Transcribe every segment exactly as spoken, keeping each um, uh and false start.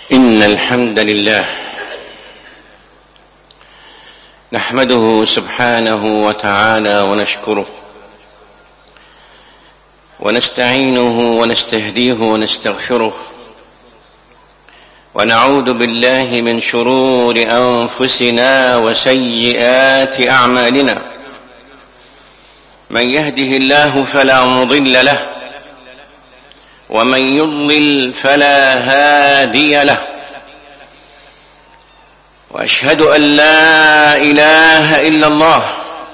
إن الحمد لله نحمده سبحانه وتعالى ونشكره ونستعينه ونستهديه ونستغفره ونعوذ بالله من شرور أنفسنا وسيئات أعمالنا. من يهده الله فلا مضل له ومن يضلل فلا هادي له، وأشهد أن لا إله إلا الله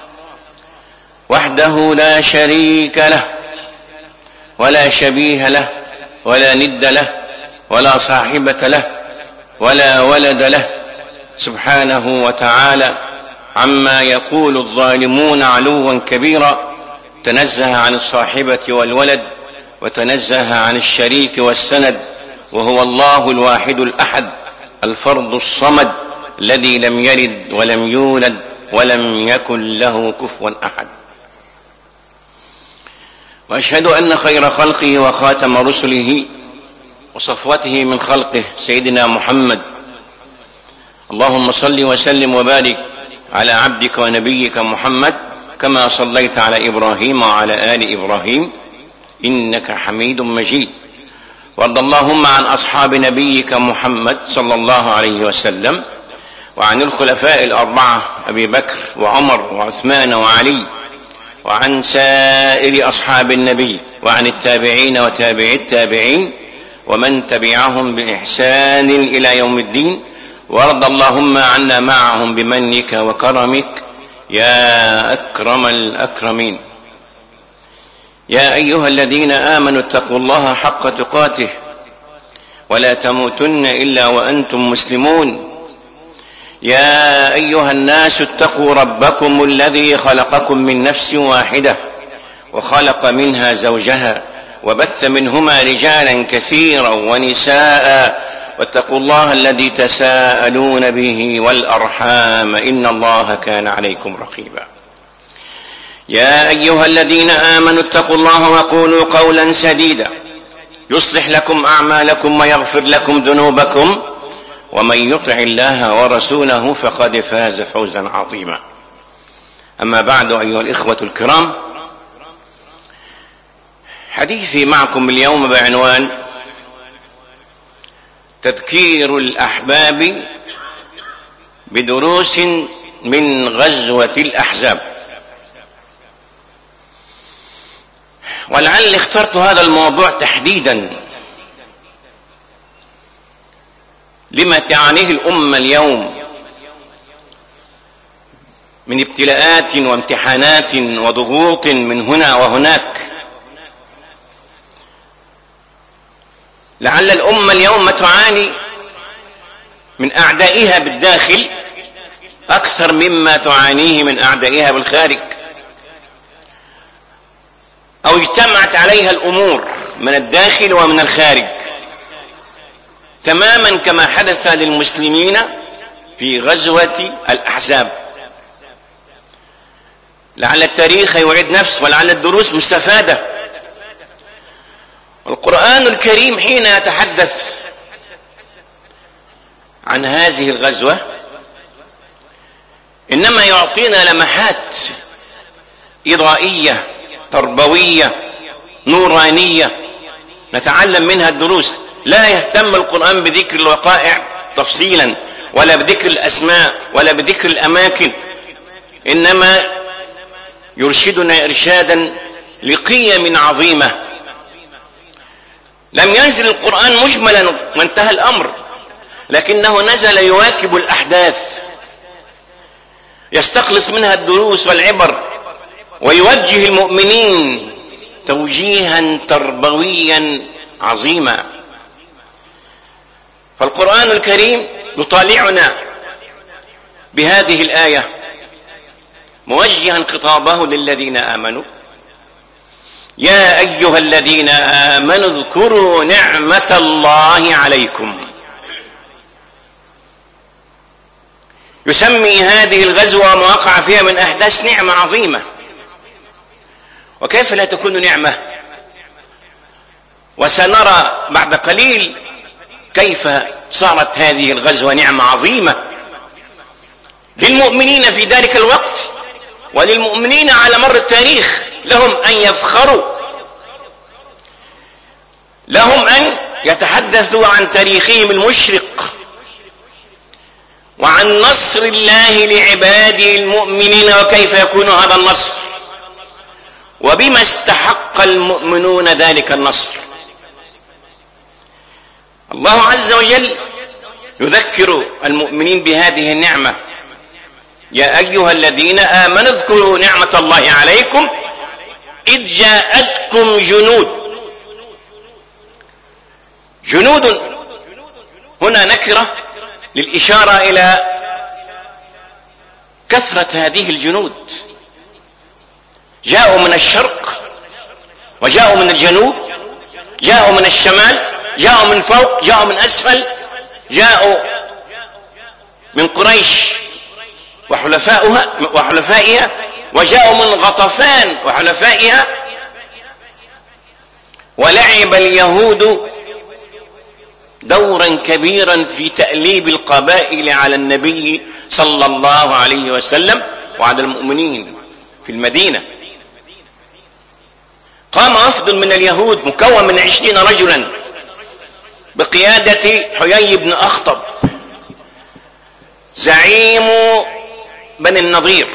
وحده لا شريك له ولا شبيه له ولا ند له ولا صاحبة له ولا ولد له، سبحانه وتعالى عما يقول الظالمون علوا كبيرا، تنزه عن الصاحبة والولد وتنزه عن الشريك والسند، وهو الله الواحد الأحد الفرد الصمد الذي لم يلد ولم يولد ولم يكن له كفوا أحد. وأشهد أن خير خلقه وخاتم رسله وصفوته من خلقه سيدنا محمد، اللهم صل وسلم وبارك على عبدك ونبيك محمد كما صليت على إبراهيم وعلى آل إبراهيم إنك حميد مجيد. وارض اللهم عن أصحاب نبيك محمد صلى الله عليه وسلم وعن الخلفاء الأربعة أبي بكر وعمر وعثمان وعلي وعن سائر أصحاب النبي وعن التابعين وتابعي التابعين ومن تبعهم بإحسان إلى يوم الدين. وارض اللهم عنا معهم بمنك وكرمك يا أكرم الأكرمين. يا أيها الذين آمنوا اتقوا الله حق تقاته ولا تموتن إلا وأنتم مسلمون. يا أيها الناس اتقوا ربكم الذي خلقكم من نفس واحدة وخلق منها زوجها وبث منهما رجالا كثيرا ونساء، واتقوا الله الذي تساءلون به والأرحام إن الله كان عليكم رقيبا. يا أيها الذين آمنوا اتقوا الله وقولوا قولا سديدا يصلح لكم أعمالكم ويغفر لكم ذنوبكم، ومن يطع الله ورسوله فقد فاز فوزا عظيما. أما بعد، أيها الإخوة الكرام، حديثي معكم اليوم بعنوان تذكير الأحباب بدروس من غزوة الأحزاب. ولعل اخترت هذا الموضوع تحديدا لما تعانيه الأمة اليوم من ابتلاءات وامتحانات وضغوط من هنا وهناك. لعل الأمة اليوم تعاني من أعدائها بالداخل أكثر مما تعانيه من أعدائها بالخارج، أو اجتمعت عليها الأمور من الداخل ومن الخارج تماما كما حدث للمسلمين في غزوة الأحزاب. لعل التاريخ يعيد نفسه ولعل الدروس مستفادة. القرآن الكريم حين يتحدث عن هذه الغزوة إنما يعطينا لمحات إضائية تربوية نورانية نتعلم منها الدروس. لا يهتم القرآن بذكر الوقائع تفصيلا ولا بذكر الأسماء ولا بذكر الأماكن، إنما يرشدنا إرشادا لقيم عظيمة. لم ينزل القرآن مجملا وانتهى الأمر، لكنه نزل يواكب الأحداث يستخلص منها الدروس والعبر ويوجه المؤمنين توجيها تربويا عظيما. فالقرآن الكريم يطالعنا بهذه الآية موجها خطابه للذين آمنوا: يا أيها الذين آمنوا اذكروا نعمة الله عليكم. يسمي هذه الغزوة ما وقع فيها من أحداث نعمة عظيمة، وكيف لا تكون نعمة؟ وسنرى بعد قليل كيف صارت هذه الغزوة نعمة عظيمة للمؤمنين في ذلك الوقت وللمؤمنين على مر التاريخ، لهم أن يفخروا، لهم أن يتحدثوا عن تاريخهم المشرق وعن نصر الله لعباده المؤمنين وكيف يكون هذا النصر وبما استحق المؤمنون ذلك النصر. الله عز وجل يذكر المؤمنين بهذه النعمة: يا أيها الذين آمنوا اذكروا نعمة الله عليكم إذ جاءتكم جنود. جنود هنا نكرة للإشارة إلى كثرة هذه الجنود، جاءوا من الشرق وجاءوا من الجنوب، جاءوا من الشمال، جاءوا من فوق، جاءوا من أسفل، جاءوا من قريش وحلفائها وحلفائها وجاءوا من غطفان وحلفائها. ولعب اليهود دورا كبيرا في تأليب القبائل على النبي صلى الله عليه وسلم وعلى المؤمنين في المدينة. قام وفد من اليهود مكون من عشرين رجلا بقيادة حيي بن أخطب زعيم بني النضير،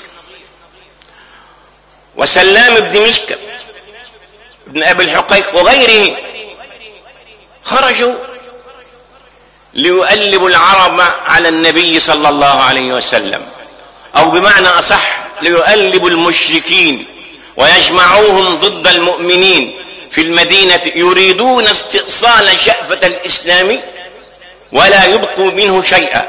وسلام بن مشكب بن أبي الحقيق وغيره، خرجوا ليؤلبوا العرب على النبي صلى الله عليه وسلم، أو بمعنى أصح ليؤلبوا المشركين ويجمعوهم ضد المؤمنين في المدينة، يريدون استئصال شأفة الإسلام ولا يبقوا منه شيئا.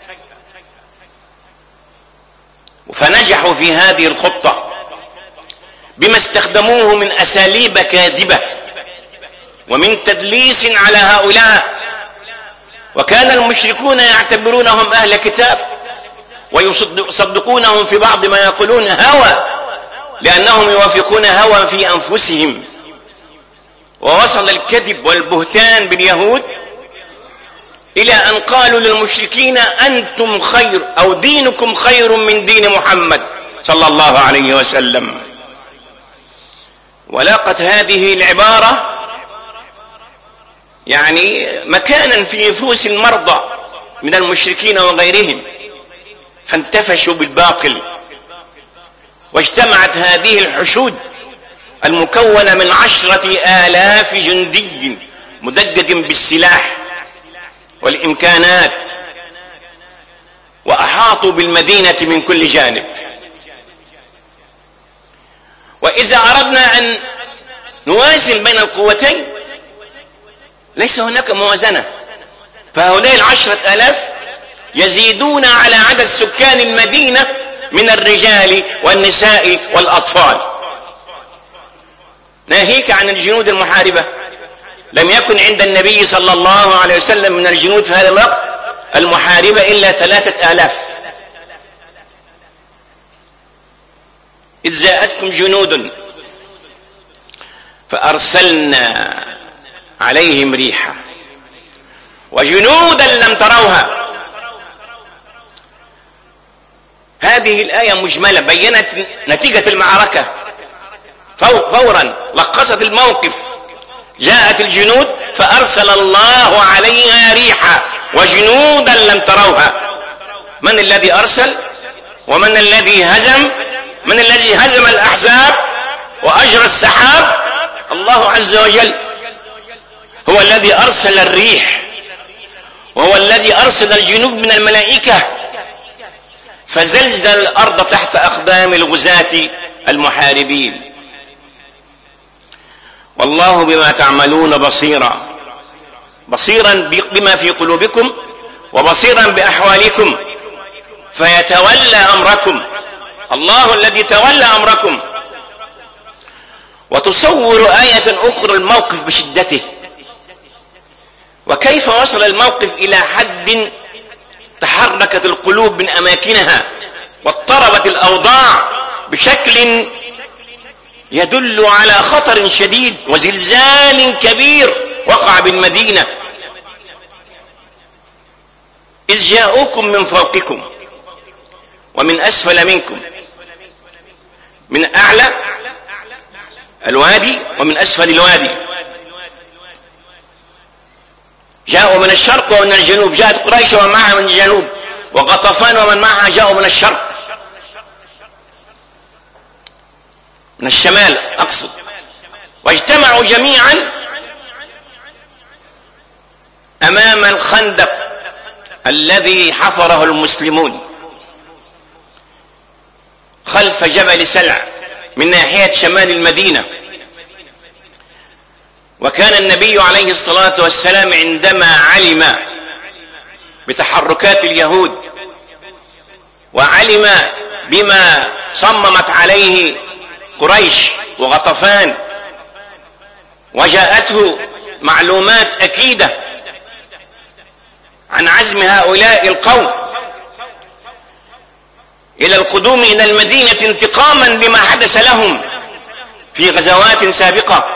فنجحوا في هذه الخطة بما استخدموه من أساليب كاذبة ومن تدليس على هؤلاء. وكان المشركون يعتبرونهم أهل كتاب ويصدقونهم في بعض ما يقولون هوى، لأنهم يوافقون هوى في أنفسهم. ووصل الكذب والبهتان باليهود إلى أن قالوا للمشركين: أنتم خير أو دينكم خير من دين محمد صلى الله عليه وسلم. ولاقت هذه العبارة يعني مكانا في نفوس المرضى من المشركين وغيرهم، فانتفشوا بالباطل، واجتمعت هذه الحشود المكونة من عشرة آلاف جندي مدجج بالسلاح والإمكانات، وأحاطوا بالمدينة من كل جانب. وإذا أردنا أن نوازن بين القوتين ليس هناك موازنة، فهؤلاء العشرة آلاف يزيدون على عدد سكان المدينة من الرجال والنساء والأطفال، ناهيك عن الجنود المحاربة. لم يكن عند النبي صلى الله عليه وسلم من الجنود في هذا الوقت المحاربة إلا ثلاثة آلاف. إذ جاءتكم جنود فأرسلنا عليهم ريحا وجنودا لم تروها. هذه الآية مجملة بيّنت نتيجة المعركة فورا، لخصت الموقف. جاءت الجنود فأرسل الله عليها ريحا وجنودا لم تروها. من الذي أرسل ومن الذي هزم؟ من الذي هزم الأحزاب وأجرى السحاب؟ الله عز وجل هو الذي أرسل الريح، وهو الذي أرسل الجنود من الملائكة فزلزل الأرض تحت أقدام الغزاة المحاربين. والله بما تعملون بصيرا، بصيرا بما في قلوبكم وبصيرا بأحوالكم، فيتولى أمركم. الله الذي تولى أمركم. وتصور آية أخرى الموقف بشدته، وكيف وصل الموقف إلى حد تحركت القلوب من أماكنها واضطربت الأوضاع بشكل يدل على خطر شديد وزلزال كبير وقع بالمدينة. إذ جاءوكم من فوقكم ومن أسفل منكم، من أعلى الوادي ومن أسفل الوادي. جاءوا من الشرق ومن الجنوب، جاءت قريش ومعها من الجنوب، وغطفان ومن معها جاءوا من الشرق، من الشمال أقصد، واجتمعوا جميعا أمام الخندق الذي حفره المسلمون خلف جبل سلع من ناحية شمال المدينة. وكان النبي عليه الصلاة والسلام عندما علم بتحركات اليهود وعلم بما صممت عليه قريش وغطفان، وجاءته معلومات أكيدة عن عزم هؤلاء القوم إلى القدوم إلى المدينة انتقاما بما حدث لهم في غزوات سابقة،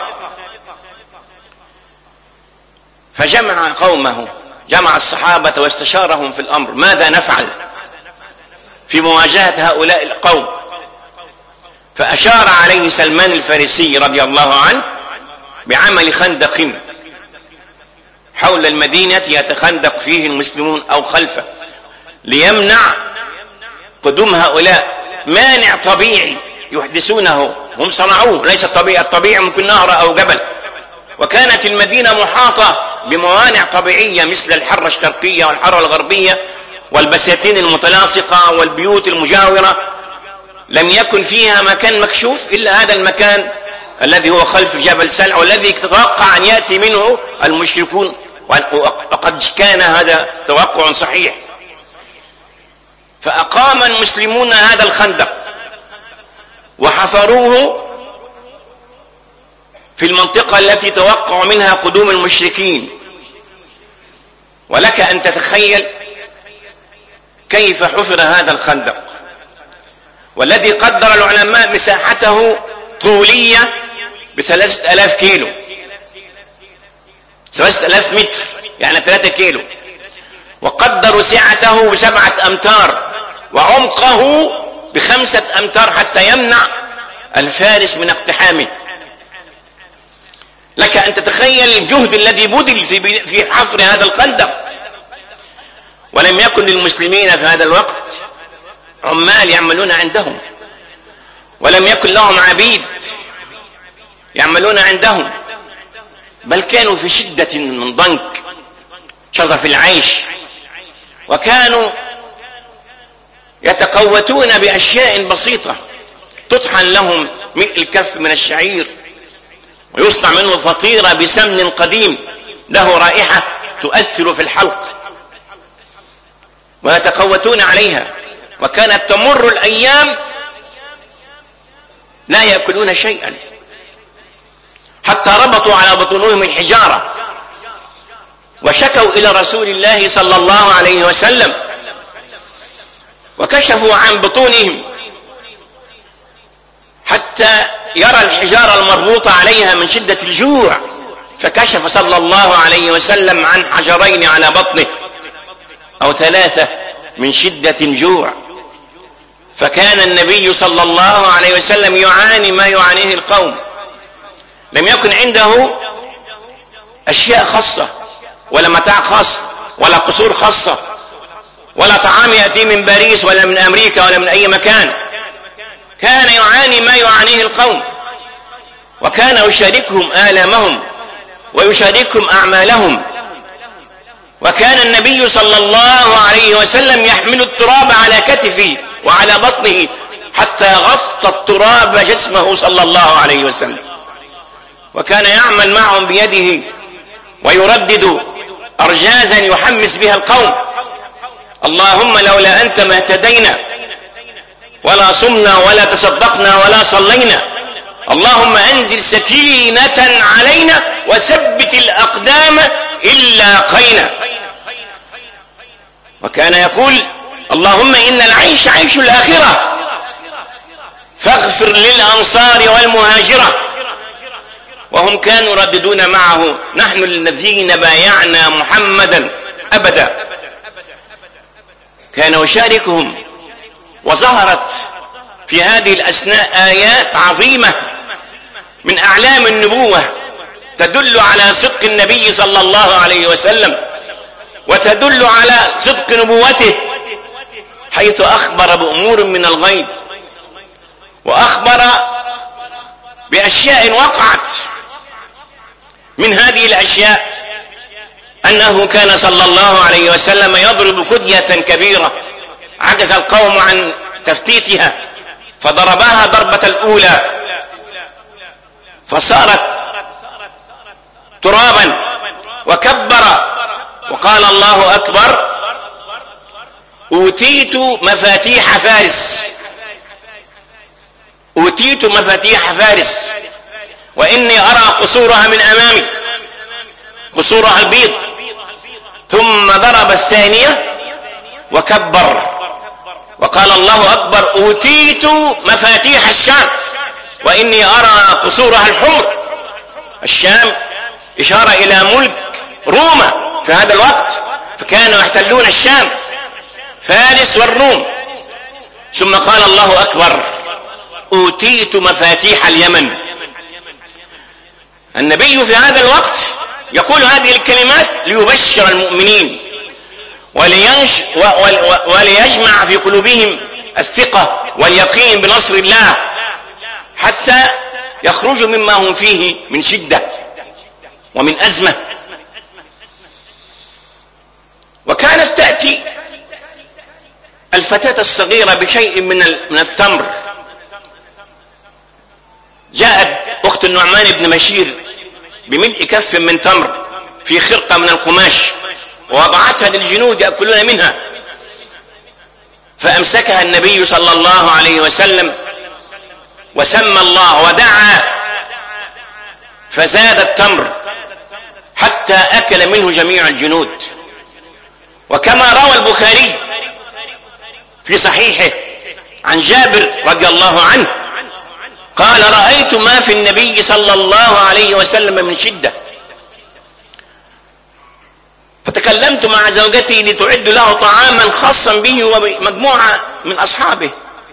فجمع قومه، جمع الصحابة واستشارهم في الأمر ماذا نفعل في مواجهة هؤلاء القوم. فأشار عليه سلمان الفارسي رضي الله عنه بعمل خندق حول المدينة يتخندق فيه المسلمون أو خلفه ليمنع قدوم هؤلاء، مانع طبيعي يحدثونه هم صنعوه، ليس الطبيعي، الطبيعي ممكن نهر أو جبل. وكانت المدينة محاطة بموانع طبيعية مثل الحرة الشرقية والحرة الغربية والبساتين المتلاصقة والبيوت المجاورة، لم يكن فيها مكان مكشوف إلا هذا المكان الذي هو خلف جبل سلع، والذي تتوقع أن يأتي منه المشركون، وقد كان هذا توقع صحيح. فأقام المسلمون هذا الخندق وحفروه في المنطقة التي توقع منها قدوم المشركين. ولك أن تتخيل كيف حفر هذا الخندق، والذي قدر العلماء مساحته طولية بثلاثة آلاف كيلو، ثلاثة آلاف متر يعني ثلاثة كيلو، وقدروا سعته بسبعة أمتار وعمقه بخمسة أمتار حتى يمنع الفارس من اقتحامه. لك أن تتخيل الجهد الذي بذل في حفر هذا الخندق. ولم يكن للمسلمين في هذا الوقت عمال يعملون عندهم، ولم يكن لهم عبيد يعملون عندهم، بل كانوا في شدة من ضنك شظف العيش، وكانوا يتقوتون بأشياء بسيطة تطحن لهم مئة الكف من الشعير ويصنع منه فطيرة بسمن قديم له رائحة تؤثر في الحلق، ويتقوتون عليها. وكانت تمر الأيام لا يأكلون شيئا حتى ربطوا على بطونهم الحجارة وشكوا إلى رسول الله صلى الله عليه وسلم وكشفوا عن بطونهم حتى يرى الحجارة المربوطة عليها من شدة الجوع، فكشف صلى الله عليه وسلم عن حجرين على بطنه أو ثلاثة من شدة الجوع. فكان النبي صلى الله عليه وسلم يعاني ما يعانيه القوم. لم يكن عنده أشياء خاصة ولا متاع خاص ولا قصور خاصة ولا طعام يأتي من باريس ولا من أمريكا ولا من أي مكان. كان يعاني ما يعانيه القوم، وكان يشاركهم آلامهم ويشاركهم أعمالهم. وكان النبي صلى الله عليه وسلم يحمل التراب على كتفه وعلى بطنه حتى غطى التراب جسمه صلى الله عليه وسلم، وكان يعمل معهم بيده ويردد أرجازا يحمس بها القوم: اللهم لولا أنت ما اهتدينا ولا صمنا ولا تصدقنا ولا صلينا، اللهم أنزل سكينة علينا وثبت الأقدام إلا قينا. وكان يقول: اللهم إن العيش عيش الآخرة فاغفر للأنصار والمهاجرة. وهم كانوا يرددون معه: نحن الذين بايعنا محمدا أبدا كان يشاركهم. وظهرت في هذه الأثناء آيات عظيمة من أعلام النبوة تدل على صدق النبي صلى الله عليه وسلم، وتدل على صدق نبوته، حيث أخبر بأمور من الغيب، وأخبر بأشياء وقعت. من هذه الأشياء أنه كان صلى الله عليه وسلم يضرب كدية كبيرة عجز القوم عن تفتيتها، فضربها ضربة الأولى فصارت ترابا، وكبر وقال الله أكبر: أوتيت مفاتيح فارس، أوتيت مفاتيح فارس وإني أرى قصورها من أمامي، قصورها البيض. ثم ضرب الثانية وكبر وقال الله أكبر: أوتيت مفاتيح الشام وإني أرى قصورها الحمر. الشام إشارة إلى ملك روما في هذا الوقت، فكانوا يحتلون الشام، فارس والروم. ثم قال الله أكبر: أوتيت مفاتيح اليمن. النبي في هذا الوقت يقول هذه الكلمات ليبشر المؤمنين ولينش وليجمع في قلوبهم الثقة واليقين بنصر الله، حتى يخرجوا مما هم فيه من شدة ومن أزمة. وكانت تأتي الفتاة الصغيرة بشيء من التمر. جاءت أخت النعمان بن بشير بملء كف من تمر في خرقة من القماش، ووضعتها للجنود يأكلون منها، فأمسكها النبي صلى الله عليه وسلم وسمى الله ودعا، فزاد التمر حتى أكل منه جميع الجنود. وكما روى البخاري في صحيحه عن جابر رضي الله عنه قال: رأيت ما في النبي صلى الله عليه وسلم من شدة، فتكلمت مع زوجتي لتعد له طعاما خاصا به ومجموعة من أصحابه.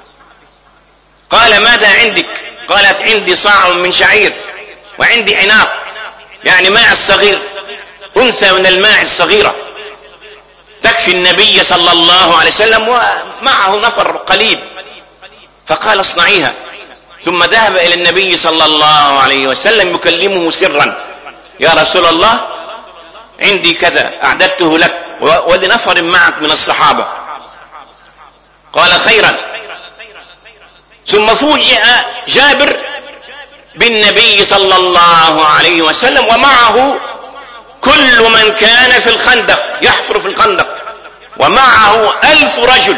قال: ماذا عندك؟ قالت: عندي صاع من شعير وعندي عناق، يعني ماء الصغير، أنثى من الماء الصغيرة تكفي النبي صلى الله عليه وسلم ومعه نفر قليل. فقال: اصنعيها. ثم ذهب إلى النبي صلى الله عليه وسلم يكلمه سرا: يا رسول الله، عندي كذا أعددته لك ولنفر معك من الصحابة. قال: خيرا. ثم فوجئ جابر بالنبي صلى الله عليه وسلم ومعه كل من كان في الخندق يحفر في الخندق، ومعه ألف رجل.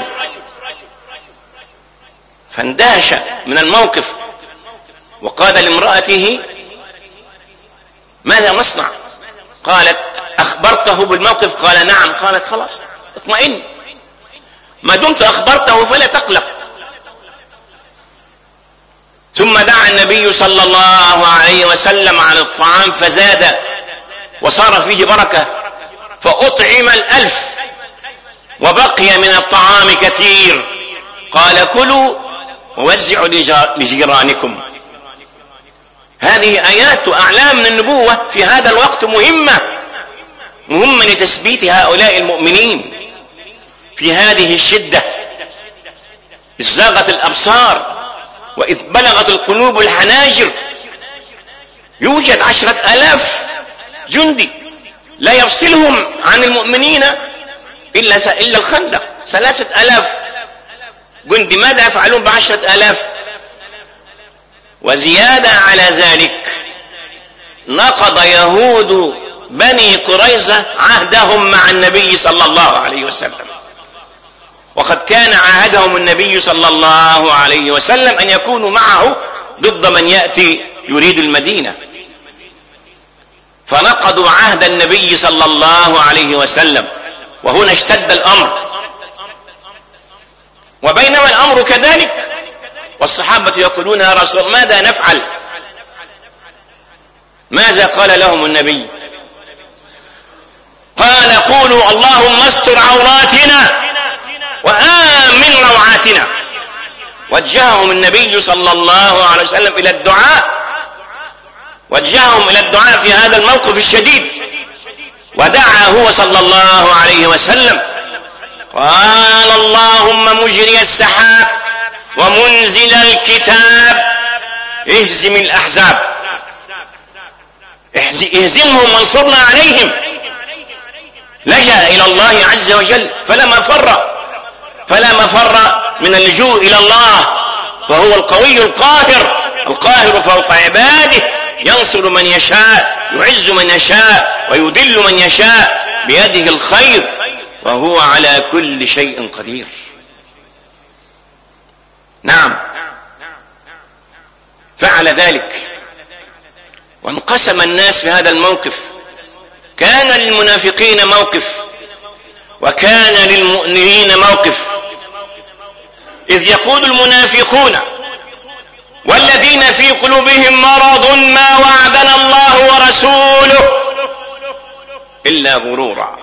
فاندهش من الموقف وقال لامرأته: ماذا نصنع؟ قالت: أخبرته بالموقف؟ قال: نعم. قالت: خلاص اطمئن، ما دمت أخبرته فلا تقلق. ثم دعا النبي صلى الله عليه وسلم على الطعام فزاد وصار فيه بركة، فأطعم الألف وبقي من الطعام كثير. قال: كلوا ووزعوا لجيرانكم. هذه آيات أعلام من النبوة في هذا الوقت مهمة مهمة لتثبيت هؤلاء المؤمنين في هذه الشدة. إذ زاغت الأبصار وإذ بلغت القلوب الحناجر. يوجد عشرة آلاف جندي لا يفصلهم عن المؤمنين إلا إلا الخندق، ثلاثة آلاف جندي. ماذا يفعلون بعشرة آلاف؟ وزيادة على ذلك نقض يهود بني قريظة عهدهم مع النبي صلى الله عليه وسلم، وقد كان عهدهم النبي صلى الله عليه وسلم أن يكونوا معه ضد من يأتي يريد المدينة، فنقضوا عهد النبي صلى الله عليه وسلم. وهنا اشتد الأمر. وبينما الأمر كذلك والصحابة يقولون: يا رسول الله، ماذا نفعل؟ ماذا قال لهم النبي؟ قال: قولوا اللهم استر عوراتنا وآمن روعاتنا. وجههم النبي صلى الله عليه وسلم إلى الدعاء، وجههم إلى الدعاء في هذا الموقف الشديد، ودعا هو صلى الله عليه وسلم قال اللهم مجري السحاب ومنزل الكتاب اهزم الأحزاب، اهزمهم وانصرنا عليهم. لجأ إلى الله عز وجل فلا مفر فلا مفر من اللجوء إلى الله، وهو القوي القاهر القاهر فوق عباده، ينصر من يشاء، يعز من يشاء، ويذل من يشاء، بيده الخير، وهو على كل شيء قدير. نعم، فعل ذلك. وانقسم الناس في هذا الموقف، كان للمنافقين موقف وكان للمؤمنين موقف. إذ يقول المنافقون والذين في قلوبهم مرض ما وعدنا الله ورسوله إلا غرورا،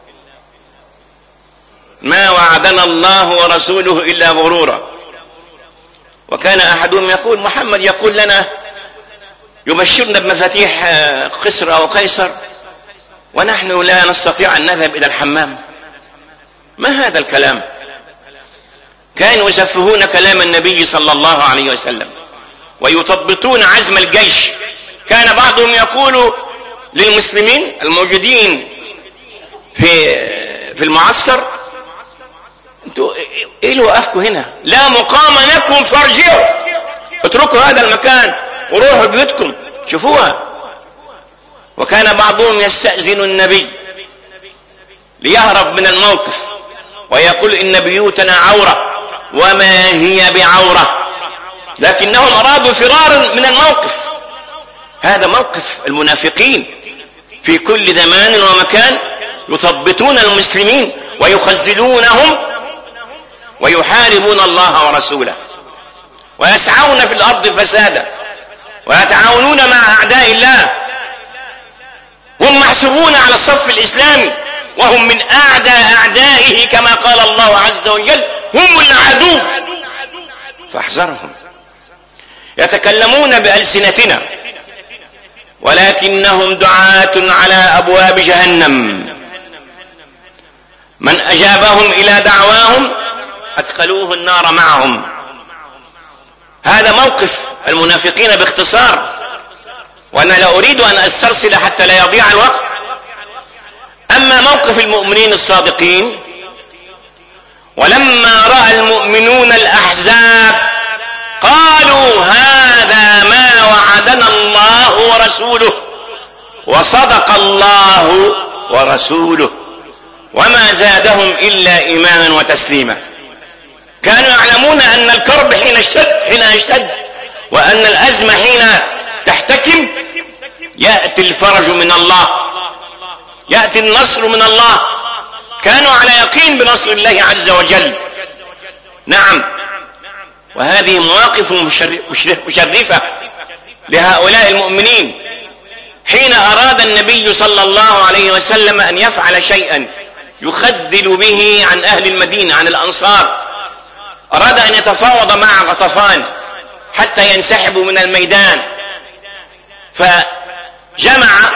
ما وعدنا الله ورسوله إلا غرورا. وكان أحدهم يقول محمد يقول لنا يبشرنا بمفاتيح قسر أو قيصر ونحن لا نستطيع أن نذهب إلى الحمام. ما هذا الكلام؟ كانوا يسفهون كلام النبي صلى الله عليه وسلم ويثبطون عزم الجيش. كان بعضهم يقول للمسلمين الموجودين في في المعسكر انتوا ايه اللي وقفكم هنا؟ لا مقام لكم فارجعوا، اتركوا هذا المكان وروحوا بيوتكم شوفوها. وكان بعضهم يستأذن النبي ليهرب من الموقف ويقول إن بيوتنا عورة وما هي بعورة، لكنهم أرادوا فرارا من الموقف. هذا موقف المنافقين في كل زمان ومكان، يثبطون المسلمين ويخذلونهم ويحاربون الله ورسوله ويسعون في الأرض فسادا ويتعاونون مع أعداء الله. هم محسوبون على الصف الإسلامي وهم من أعداء أعدائه كما قال الله عز وجل هم العدو فاحذرهم. يتكلمون بألسنتنا ولكنهم دعاة على أبواب جهنم، من أجابهم إلى دعواهم أدخلوه النار معهم. هذا موقف المنافقين باختصار، وأنا لا أريد أن أسترسل حتى لا يضيع الوقت. أما موقف المؤمنين الصادقين، ولما رأى المؤمنون الأحزاب قالوا هذا ما وعدنا الله ورسوله وصدق الله ورسوله وما زادهم إلا إيمانا وتسليما. كانوا يعلمون أن الكرب حين اشتد حين اشتد وأن الأزمة حين تحتكم يأتي الفرج من الله، يأتي النصر من الله. كانوا على يقين بنصر الله عز وجل. نعم، وهذه مواقف مشرفة لهؤلاء المؤمنين. حين أراد النبي صلى الله عليه وسلم أن يفعل شيئا يخذل به عن أهل المدينة عن الأنصار، أراد أن يتفاوض مع غطفان حتى ينسحبوا من الميدان، فجمع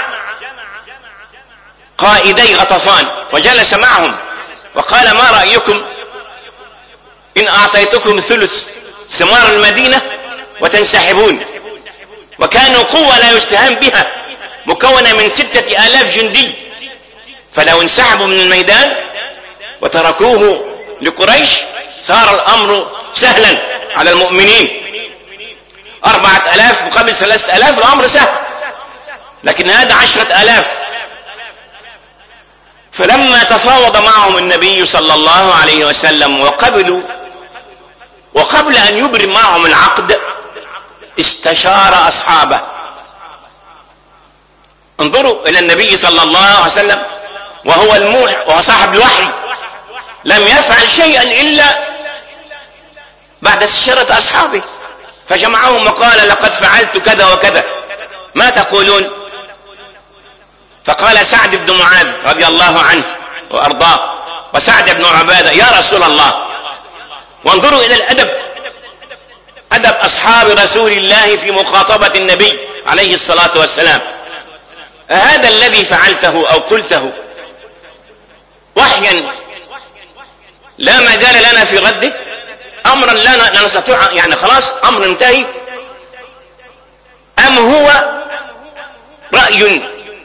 قائدي غطفان وجلس معهم وقال ما رأيكم إن أعطيتكم ثلث ثمار المدينة وتنسحبون؟ وكانوا قوة لا يستهان بها مكونة من ستة آلاف جندي، فلو انسحبوا من الميدان وتركوه لقريش صار الأمر سهلا على المؤمنين. أربعة آلاف مقابل ثلاثة آلاف الأمر سهل، لكن هذا عشرة آلاف. فلما تفاوض معهم النبي صلى الله عليه وسلم وقبلوا، وقبل أن يبرم معهم العقد استشار أصحابه. انظروا إلى النبي صلى الله عليه وسلم وهو الموحي وهو صاحب الوحي، لم يفعل شيئا إلا بعد استشارة أصحابه، فجمعهم وقال لقد فعلت كذا وكذا، ما تقولون؟ فقال سعد بن معاذ رضي الله عنه وأرضاه وسعد بن عبادة: يا رسول الله. وانظروا إلى الأدب، أدب أصحاب رسول الله في مخاطبة النبي عليه الصلاة والسلام. هذا الذي فعلته أو قلته وحيا لا مجال لنا في رده، أمرا لا نستطيع، يعني خلاص أمر انتهي، أم هو رأي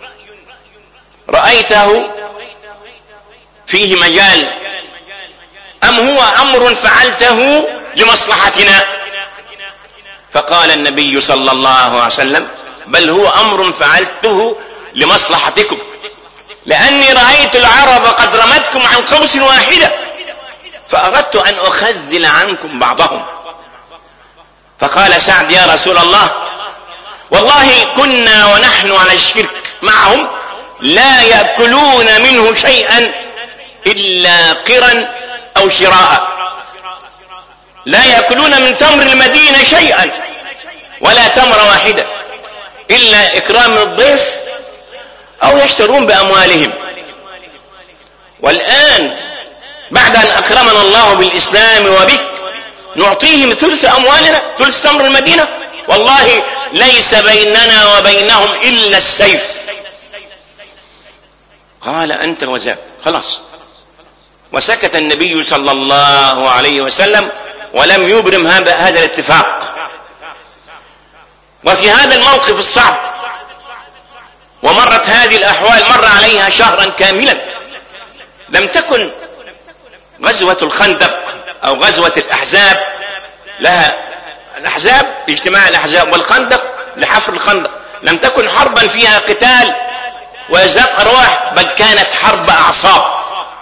رأيته فيه مجال، أم هو أمر فعلته لمصلحتنا؟ فقال النبي صلى الله عليه وسلم: بل هو أمر فعلته لمصلحتكم، لأني رأيت العرب قد رمتكم عن قوس واحدة فأردت أن أخزل عنكم بعضهم. فقال سعد: يا رسول الله، والله كنا ونحن على الشرك معهم لا يأكلون منه شيئا إلا قرا أو شراء، لا يأكلون من تمر المدينة شيئا ولا تمر واحدة إلا إكرام الضيف أو يشترون بأموالهم. والآن بعد أن أكرمنا الله بالإسلام وبك نعطيهم ثلث أموالنا، ثلث تمر المدينة؟ والله ليس بيننا وبينهم إلا السيف. قال: أنت وذاك. خلاص. وسكت النبي صلى الله عليه وسلم ولم يبرم هذا الاتفاق. وفي هذا الموقف الصعب ومرت هذه الأحوال، مر عليها شهرا كاملا، لم تكن غزوة الخندق أو غزوة الأحزاب لها، الأحزاب اجتماع الأحزاب والخندق لحفر الخندق، لم تكن حربا فيها قتال وإزلاق أرواح، بل كانت حرب أعصاب،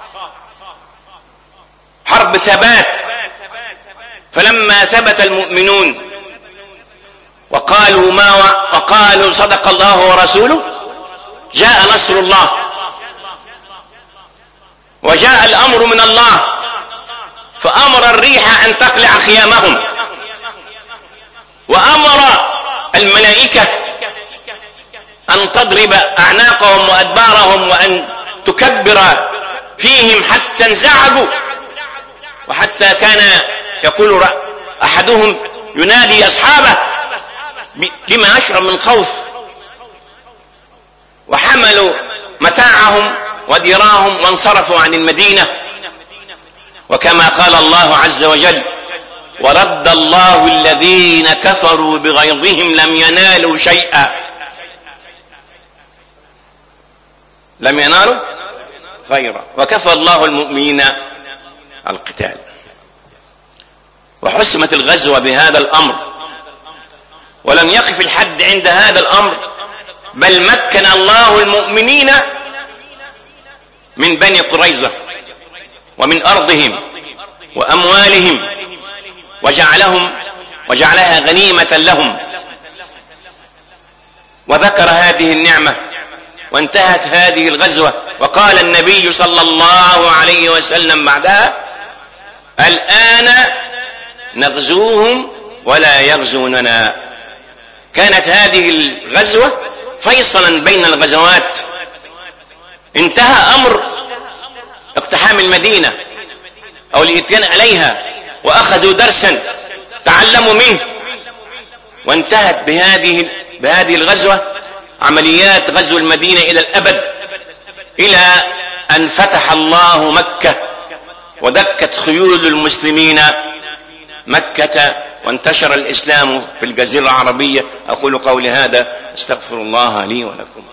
حرب ثبات. فلما ثبت المؤمنون وقالوا ما وقالوا صدق الله ورسوله جاء نصر الله وجاء الأمر من الله، فأمر الريح أن تقلع خيامهم، وأمر الملائكة أن تضرب أعناقهم وأدبارهم وأن تكبر فيهم حتى انزعجوا، وحتى كان يقول أحدهم ينادي أصحابه لما أشعر من خوف، وحملوا متاعهم ودراهم وانصرفوا عن المدينة. وكما قال الله عز وجل: ورد الله الذين كفروا بغيظهم لم ينالوا شيئا، لم ينالوا غيره، وكفى الله المؤمنين القتال. وحسمت الغزوة بهذا الأمر، ولم يقف الحد عند هذا الأمر، بل مكن الله المؤمنين من بني قريظة ومن أرضهم وأموالهم، وجعلهم وجعلها غنيمة لهم، وذكر هذه النعمة، وانتهت هذه الغزوة. وقال النبي صلى الله عليه وسلم بعدها: الآن نغزوهم ولا يغزوننا. كانت هذه الغزوة فيصلا بين الغزوات، انتهى أمر اقتحام المدينة أو الاتيان عليها، وأخذوا درسا تعلموا منه، وانتهت بهذه بهذه الغزوة عمليات غزو المدينة إلى الأبد، إلى أن فتح الله مكة ودكت خيول المسلمين مكة وانتشر الإسلام في الجزيرة العربية. أقول قولي هذا، استغفر الله لي ولكم.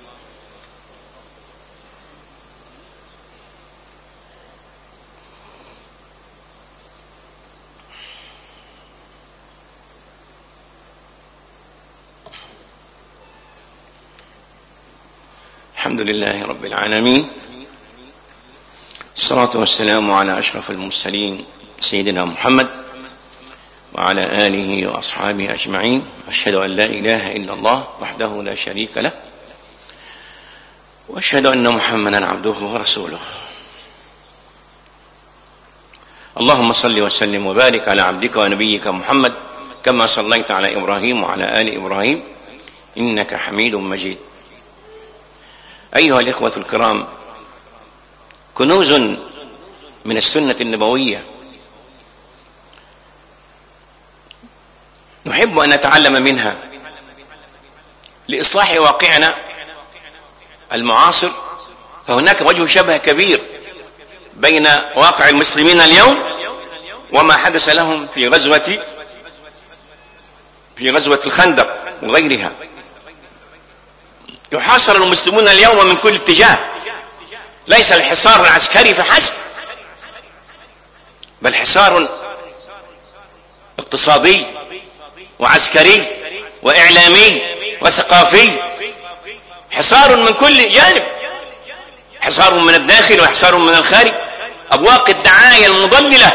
الحمد لله رب العالمين، الصلاة والسلام على أشرف المرسلين سيدنا محمد وعلى آله وأصحابه أجمعين. أشهد أن لا إله إلا الله وحده لا شريك له، وأشهد أن محمدا عبده ورسوله. اللهم صل وسلم وبارك على عبدك ونبيك محمد كما صليت على إبراهيم وعلى آل إبراهيم إنك حميد مجيد. أيها الإخوة الكرام، كنوز من السنة النبوية. نحب أن نتعلم منها لإصلاح واقعنا المعاصر. فهناك وجه شبه كبير بين واقع المسلمين اليوم وما حدث لهم في غزوة في غزوة الخندق وغيرها. يحاصر المسلمون اليوم من كل اتجاه، ليس الحصار العسكري فحسب، بل حصار اقتصادي وعسكري وإعلامي وثقافي، حصار من كل جانب، حصار من الداخل وحصار من الخارج. أبواق الدعاية المضللة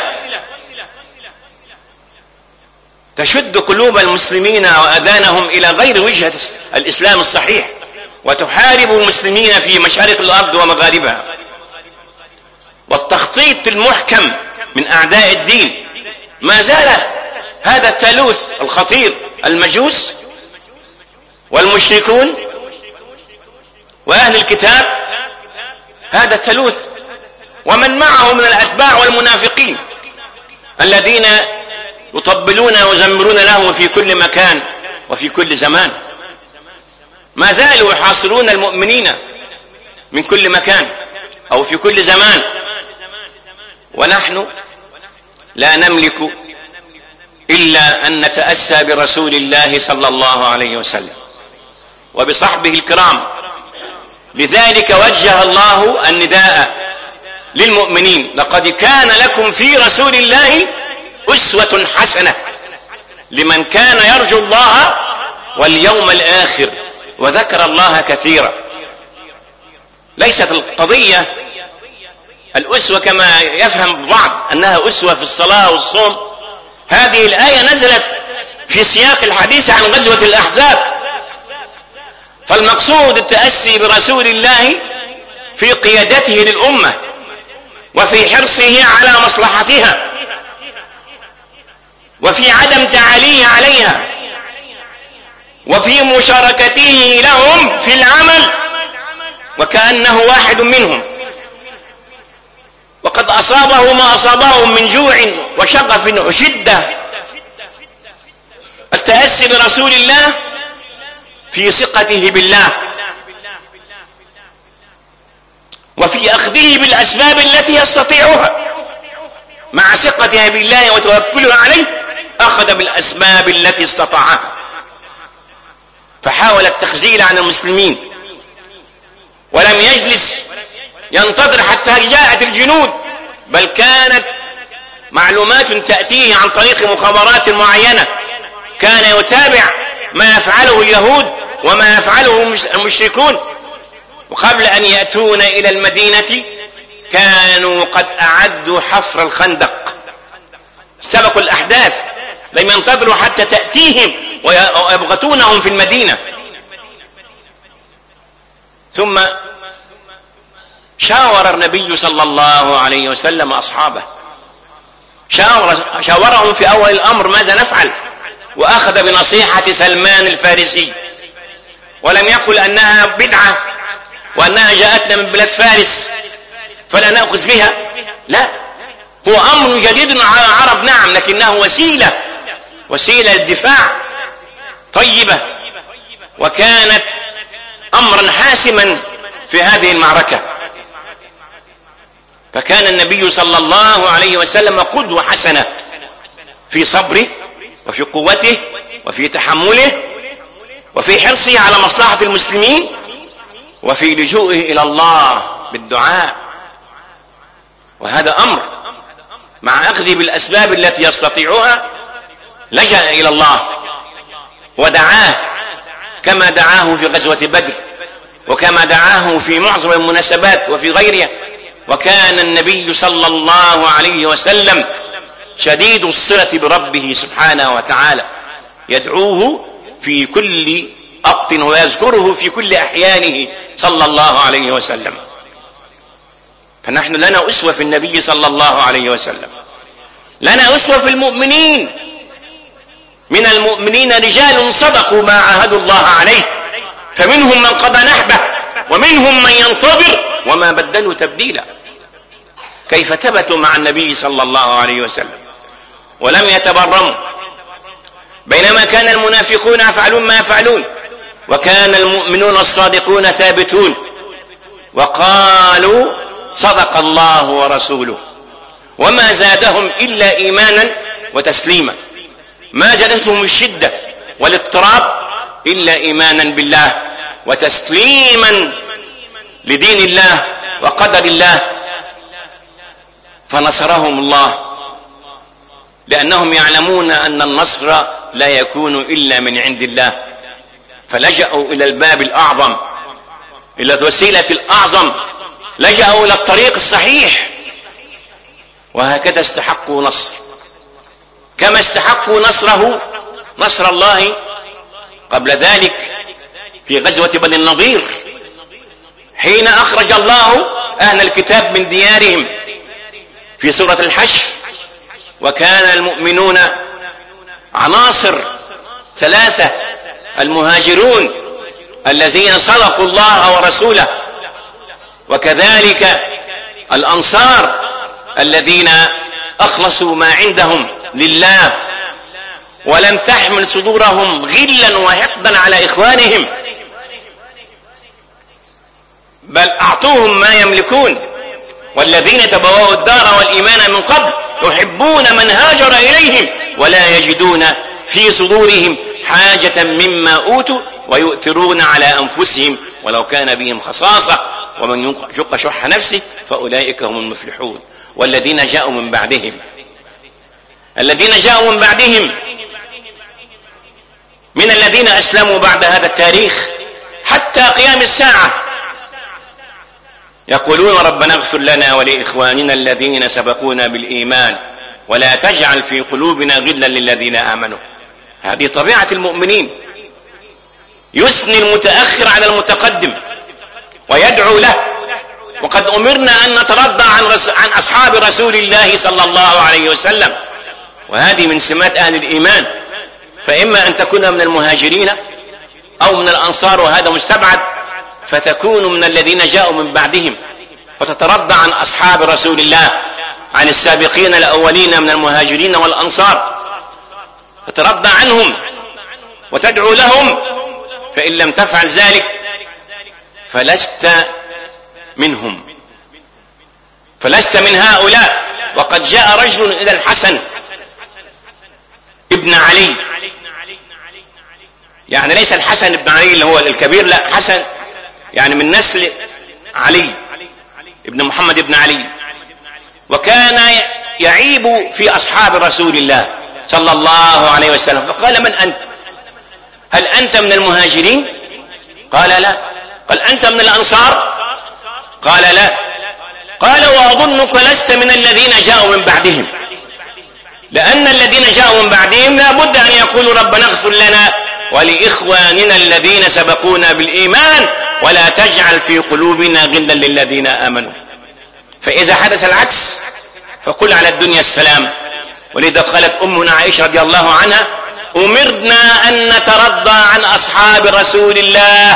تشد قلوب المسلمين وأذانهم إلى غير وجهة الإسلام الصحيح، وتحارب المسلمين في مشارق الأرض ومغاربها. والتخطيط المحكم من أعداء الدين ما زال هذا الثالوث الخطير، المجوس والمشركون وأهل الكتاب، هذا الثالوث ومن معه من الأتباع والمنافقين الذين يطبلون ويزمرون له في كل مكان وفي كل زمان، ما زالوا يحاصرون المؤمنين من كل مكان أو في كل زمان. ونحن لا نملك إلا أن نتأسى برسول الله صلى الله عليه وسلم وبصحبه الكرام. لذلك وجه الله النداء للمؤمنين: لقد كان لكم في رسول الله أسوة حسنة لمن كان يرجو الله واليوم الآخر وذكر الله كثيرا. ليست القضية الأسوة كما يفهم البعض أنها أسوة في الصلاة والصوم. هذه الآية نزلت في سياق الحديث عن غزوة الأحزاب، فالمقصود التأسي برسول الله في قيادته للأمة وفي حرصه على مصلحتها وفي عدم تعاليه عليها وفي مشاركته لهم في العمل وكأنه واحد منهم. وقد أصابه ما أصابهم من جوع وشغف وشدة. التأسي برسول الله في ثقته بالله وفي أخذه بالأسباب التي يستطيعها. مع ثقته بالله وتوكله عليه أخذ بالأسباب التي استطاعها، فحاول التخزيل عن المسلمين ولم يجلس ينتظر حتى جاءت الجنود، بل كانت معلومات تأتيه عن طريق مخابرات معينة، كان يتابع ما يفعله اليهود وما يفعله المشركون. وقبل أن يأتون إلى المدينة كانوا قد أعدوا حفر الخندق، استبقوا الأحداث، لم ينتظروا حتى تأتيهم ويبغتونهم في المدينة. ثم شاور النبي صلى الله عليه وسلم أصحابه، شاور شاورهم في أول الأمر ماذا نفعل، وأخذ بنصيحة سلمان الفارسي، ولم يقل أنها بدعة وأنها جاءتنا من بلاد فارس فلا نأخذ بها، لا، هو أمر جديد على العرب نعم، لكنه وسيلة وسيلة للدفاع طيبة، وكانت أمرا حاسما في هذه المعركة. فكان النبي صلى الله عليه وسلم قدوة حسنة في صبره وفي قوته وفي تحمله وفي حرصه على مصلحة المسلمين وفي لجوئه إلى الله بالدعاء. وهذا أمر مع أخذه بالأسباب التي يستطيعها لجأ إلى الله ودعاه كما دعاه في غزوة بدر وكما دعاه في معظم المناسبات وفي غيرها. وكان النبي صلى الله عليه وسلم شديد الصلة بربه سبحانه وتعالى، يدعوه في كل وقت ويذكره في كل أحيانه صلى الله عليه وسلم. فنحن لنا أسوة في النبي صلى الله عليه وسلم، لنا أسوة في المؤمنين. من المؤمنين رجال صدقوا ما عاهدوا الله عليه، فمنهم من قضى نحبه ومنهم من ينتظر وما بدلوا تبديلا. كيف ثبتوا مع النبي صلى الله عليه وسلم ولم يتبرموا، بينما كان المنافقون يفعلون ما يفعلون، وكان المؤمنون الصادقون ثابتون وقالوا صدق الله ورسوله، وما زادهم إلا إيمانا وتسليما، ما زادتهم الشدة والاضطراب إلا إيمانا بالله وتسليما لدين الله وقدر الله، فنصرهم الله لأنهم يعلمون أن النصر لا يكون إلا من عند الله، فلجأوا إلى الباب الأعظم، إلى الوسيلة الأعظم، لجأوا إلى الطريق الصحيح، وهكذا استحقوا نصر، كما استحقوا نصره نصر الله قبل ذلك في غزوة بني النضير، حين أخرج الله أهل الكتاب من ديارهم في سورة الحشر، وكان المؤمنون عناصر ثلاثة: المهاجرون الذين صدقوا الله ورسوله، وكذلك الأنصار الذين أخلصوا ما عندهم لله ولم تحمل صدورهم غلا وحقدا على إخوانهم، بل أعطوهم ما يملكون. والذين تبوأوا الدار والإيمان من قبل يحبون من هاجر إليهم ولا يجدون في صدورهم حاجة مما أوتوا ويؤثرون على أنفسهم ولو كان بهم خصاصة ومن يوق شح نفسه فأولئك هم المفلحون. والذين جاءوا من بعدهم الذين جاءوا من بعدهم من الذين أسلموا بعد هذا التاريخ حتى قيام الساعة يقولون ربنا اغفر لنا ولإخواننا الذين سبقونا بالإيمان ولا تجعل في قلوبنا غلا للذين آمنوا. هذه طبيعة المؤمنين، يثني المتأخر على المتقدم ويدعو له. وقد أمرنا أن نترضى عن, عن أصحاب رسول الله صلى الله عليه وسلم، وهذه من سمات أهل الإيمان، فإما أن تكون من المهاجرين أو من الأنصار، وهذا مستبعد، فتكون من الذين جاءوا من بعدهم وتترضى عن أصحاب رسول الله، عن السابقين الأولين من المهاجرين والأنصار، فترضى عنهم وتدعو لهم. فإن لم تفعل ذلك فلست منهم، فلست من هؤلاء. وقد جاء رجل إلى الحسن ابن علي، يعني ليس الحسن ابن علي اللي هو الكبير، لا، حسن يعني من نسل علي ابن محمد ابن علي، وكان يعيب في أصحاب رسول الله صلى الله عليه وسلم، فقال من أنت؟ هل أنت من المهاجرين؟ قال لا. قال أنت من الأنصار؟ قال لا. قال وأظنك لست من الذين جاءوا من بعدهم، لأن الذين جاءوا من بعدهم لا بد أن يقولوا ربنا اغفر لنا ولإخواننا الذين سبقونا بالإيمان ولا تجعل في قلوبنا غلا للذين آمنوا. فإذا حدث العكس فقل على الدنيا السلام. ولذا قالت أمنا عائشة رضي الله عنها أمرنا أن نترضى عن أصحاب رسول الله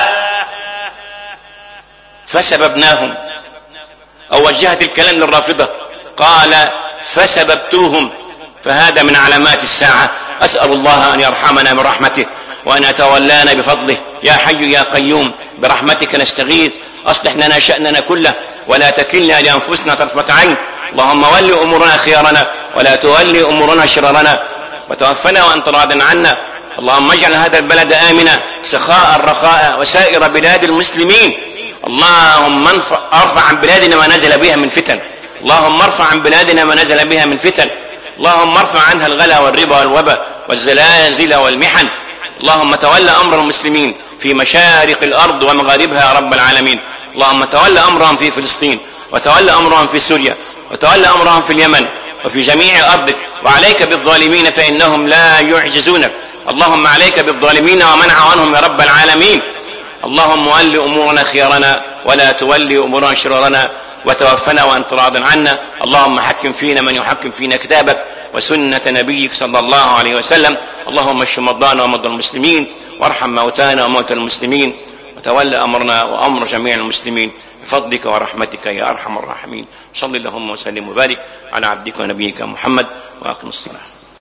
فسببناهم، أو وجهت الكلام للرافضة قال فسببتوهم، فهذا من علامات الساعة. أسأل الله أن يرحمنا من رحمته وأن يتولانا بفضله. يا حي يا قيوم برحمتك نستغيث، أصلح لنا شأننا كله ولا تكلنا لأنفسنا طرفة عين. اللهم ول أمورنا خيارنا ولا تولي أمورنا شرارنا، وتوفنا وأنت راض عنا. اللهم اجعل هذا البلد آمنا سخاء رخاء وسائر بلاد المسلمين. اللهم ارفع عن بلادنا ما نزل بها من فتن، اللهم ارفع عن بلادنا ما نزل بها من فتن، اللهم ارفع عنها الغلا والربا والوبا والزلازل والمحن. اللهم تولى أمر المسلمين في مشارق الأرض ومغاربها يا رب العالمين. اللهم تولى أمرهم في فلسطين، وتولى أمرهم في سوريا، وتولى أمرهم في اليمن وفي جميع أرضك. وعليك بالظالمين فإنهم لا يعجزونك. اللهم عليك بالظالمين ومنع عنهم يا رب العالمين. اللهم ول أمورنا خيارنا ولا تولي أمورنا شرارنا، وتوفنا وأنت راض عنا. اللهم حكم فينا من يحكم فينا كتابك وسنة نبيك صلى الله عليه وسلم. اللهم اشف مرضانا ومرضى المسلمين، وارحم موتانا وموتى المسلمين، وتولى أمرنا وأمر جميع المسلمين، بفضلك ورحمتك يا أرحم الراحمين. صل اللهم وسلم وبارك على عبدك ونبيك محمد وأقم الصلاة.